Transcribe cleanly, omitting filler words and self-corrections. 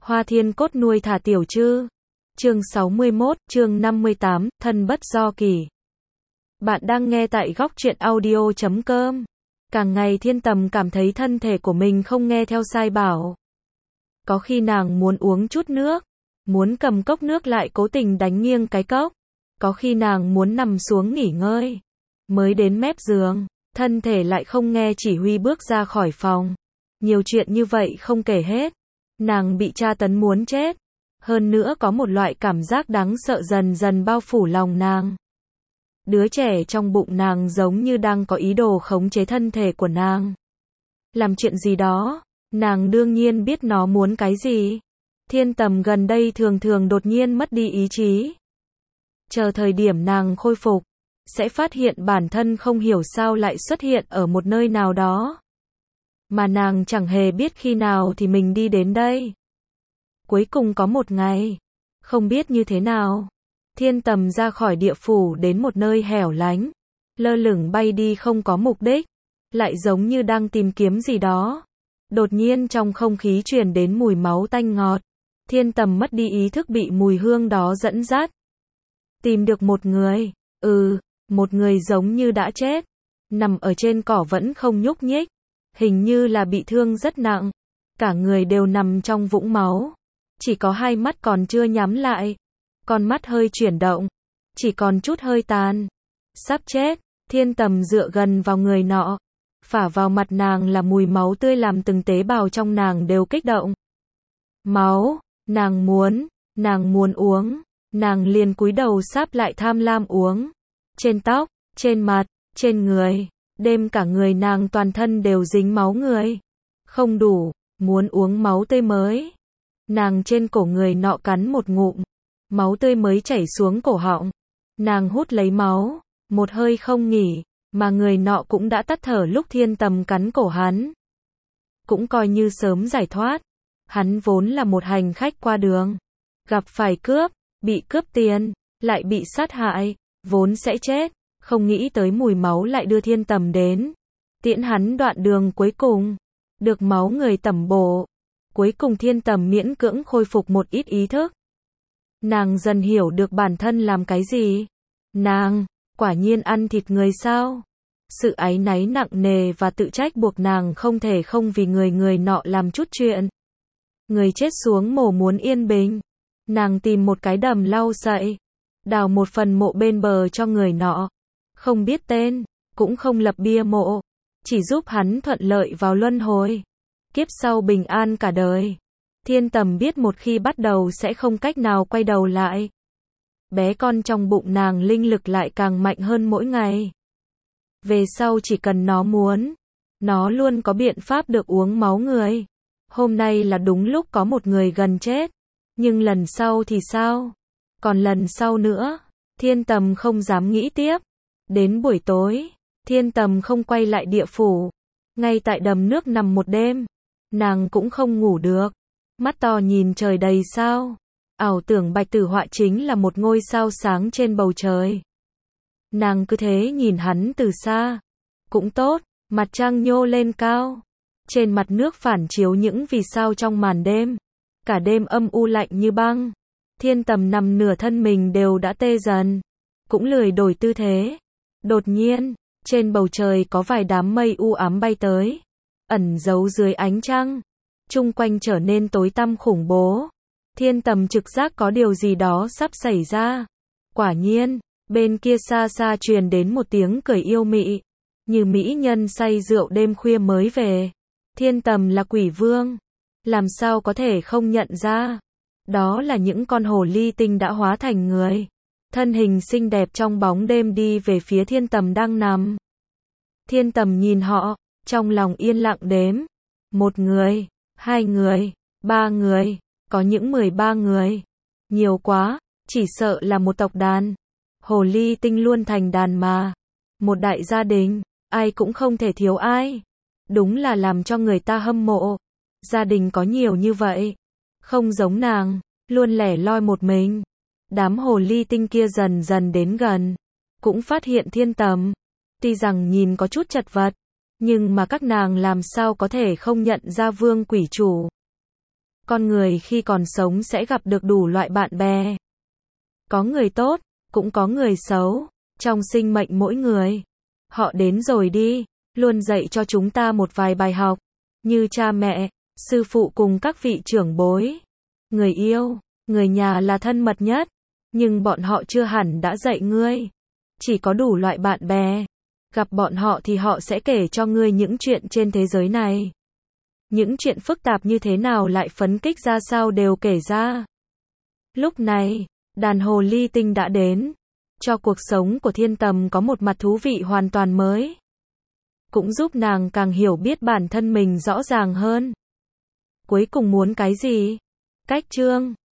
Hoa Thiên Cốt nuôi thả tiểu trư. Chương 61, chương 58, thân bất do kỳ. Bạn đang nghe tại góc truyện audio.com. Càng ngày Thiên Tầm cảm thấy thân thể của mình không nghe theo sai bảo. Có khi nàng muốn uống chút nước, muốn cầm cốc nước lại cố tình đánh nghiêng cái cốc. Có khi nàng muốn nằm xuống nghỉ ngơi. Mới đến mép giường, thân thể lại không nghe chỉ huy bước ra khỏi phòng. Nhiều chuyện như vậy không kể hết. Nàng bị tra tấn muốn chết. Hơn nữa có một loại cảm giác đáng sợ dần dần bao phủ lòng nàng. Đứa trẻ trong bụng nàng giống như đang có ý đồ khống chế thân thể của nàng. Làm chuyện gì đó, nàng đương nhiên biết nó muốn cái gì. Thiên Tầm gần đây thường thường đột nhiên mất đi ý chí. Chờ thời điểm nàng khôi phục, sẽ phát hiện bản thân không hiểu sao lại xuất hiện ở một nơi nào đó. Mà nàng chẳng hề biết khi nào thì mình đi đến đây. Cuối cùng có một ngày, không biết như thế nào, Thiên Tầm ra khỏi địa phủ đến một nơi hẻo lánh, lơ lửng bay đi không có mục đích, lại giống như đang tìm kiếm gì đó. Đột nhiên trong không khí truyền đến mùi máu tanh ngọt. Thiên Tầm mất đi ý thức bị mùi hương đó dẫn dắt. Tìm được một người, một người giống như đã chết, nằm ở trên cỏ vẫn không nhúc nhích, hình như là bị thương rất nặng, cả người đều nằm trong vũng máu, chỉ có hai mắt còn chưa nhắm lại, con mắt hơi chuyển động, chỉ còn chút hơi tàn, sắp chết. Thiên Tầm dựa gần vào người nọ, phả vào mặt nàng là mùi máu tươi làm từng tế bào trong nàng đều kích động. Máu, nàng muốn uống. Nàng liền cúi đầu sáp lại tham lam uống. Trên tóc, trên mặt, trên người, đêm cả người nàng toàn thân đều dính máu người. Không đủ, muốn uống máu tươi mới. Nàng trên cổ người nọ cắn một ngụm, máu tươi mới chảy xuống cổ họng. Nàng hút lấy máu, một hơi không nghỉ, mà người nọ cũng đã tắt thở lúc Thiên Tầm cắn cổ hắn. Cũng coi như sớm giải thoát. Hắn vốn là một hành khách qua đường, gặp phải cướp, bị cướp tiền, lại bị sát hại, vốn sẽ chết, không nghĩ tới mùi máu lại đưa Thiên Tầm đến. Tiễn hắn đoạn đường cuối cùng, được máu người tẩm bổ. Cuối cùng Thiên Tầm miễn cưỡng khôi phục một ít ý thức. Nàng dần hiểu được bản thân làm cái gì. Nàng, quả nhiên ăn thịt người sao? Sự áy náy nặng nề và tự trách buộc nàng không thể không vì người nọ làm chút chuyện. Người chết xuống mồ muốn yên bình. Nàng tìm một cái đầm lau sậy, đào một phần mộ bên bờ cho người nọ. Không biết tên, cũng không lập bia mộ, chỉ giúp hắn thuận lợi vào luân hồi. Kiếp sau bình an cả đời. Thiên Tầm biết một khi bắt đầu sẽ không cách nào quay đầu lại. Bé con trong bụng nàng linh lực lại càng mạnh hơn mỗi ngày. Về sau chỉ cần nó muốn, nó luôn có biện pháp được uống máu người. Hôm nay là đúng lúc có một người gần chết. Nhưng lần sau thì sao? Còn lần sau nữa? Thiên Tầm không dám nghĩ tiếp. Đến buổi tối, Thiên Tầm không quay lại địa phủ. Ngay tại đầm nước nằm một đêm. Nàng cũng không ngủ được. Mắt to nhìn trời đầy sao. Ảo tưởng Bạch Tử Họa chính là một ngôi sao sáng trên bầu trời. Nàng cứ thế nhìn hắn từ xa. Cũng tốt, mặt trăng nhô lên cao. Trên mặt nước phản chiếu những vì sao trong màn đêm. Cả đêm âm u lạnh như băng. Thiên Tầm nằm nửa thân mình đều đã tê dần. Cũng lười đổi tư thế. Đột nhiên, trên bầu trời có vài đám mây u ám bay tới. Ẩn giấu dưới ánh trăng. Chung quanh trở nên tối tăm khủng bố. Thiên Tầm trực giác có điều gì đó sắp xảy ra. Quả nhiên, bên kia xa xa truyền đến một tiếng cười yêu mị. Như mỹ nhân say rượu đêm khuya mới về. Thiên Tầm là quỷ vương. Làm sao có thể không nhận ra? Đó là những con hồ ly tinh đã hóa thành người. Thân hình xinh đẹp trong bóng đêm đi về phía Thiên Tầm đang nằm. Thiên Tầm nhìn họ, trong lòng yên lặng đếm. 1 người, 2 người, 3 người, có những 13 người. Nhiều quá, chỉ sợ là một tộc đàn. Hồ ly tinh luôn thành đàn mà. Một đại gia đình, ai cũng không thể thiếu ai. Đúng là làm cho người ta hâm mộ. Gia đình có nhiều như vậy. Không giống nàng, luôn lẻ loi một mình. Đám hồ ly tinh kia dần dần đến gần. Cũng phát hiện Thiên Tầm. Tuy rằng nhìn có chút chật vật. Nhưng mà các nàng làm sao có thể không nhận ra vương quỷ chủ. Con người khi còn sống sẽ gặp được đủ loại bạn bè. Có người tốt, cũng có người xấu. Trong sinh mệnh mỗi người. Họ đến rồi đi, luôn dạy cho chúng ta một vài bài học. Như cha mẹ, sư phụ cùng các vị trưởng bối. Người yêu, người nhà là thân mật nhất. Nhưng bọn họ chưa hẳn đã dạy ngươi. Chỉ có đủ loại bạn bè. Gặp bọn họ thì họ sẽ kể cho ngươi những chuyện trên thế giới này. Những chuyện phức tạp như thế nào lại phấn khích ra sao đều kể ra. Lúc này, đàn hồ ly tinh đã đến. Cho cuộc sống của Thiên Tầm có một mặt thú vị hoàn toàn mới. Cũng giúp nàng càng hiểu biết bản thân mình rõ ràng hơn. Cuối cùng muốn cái gì? Cách chương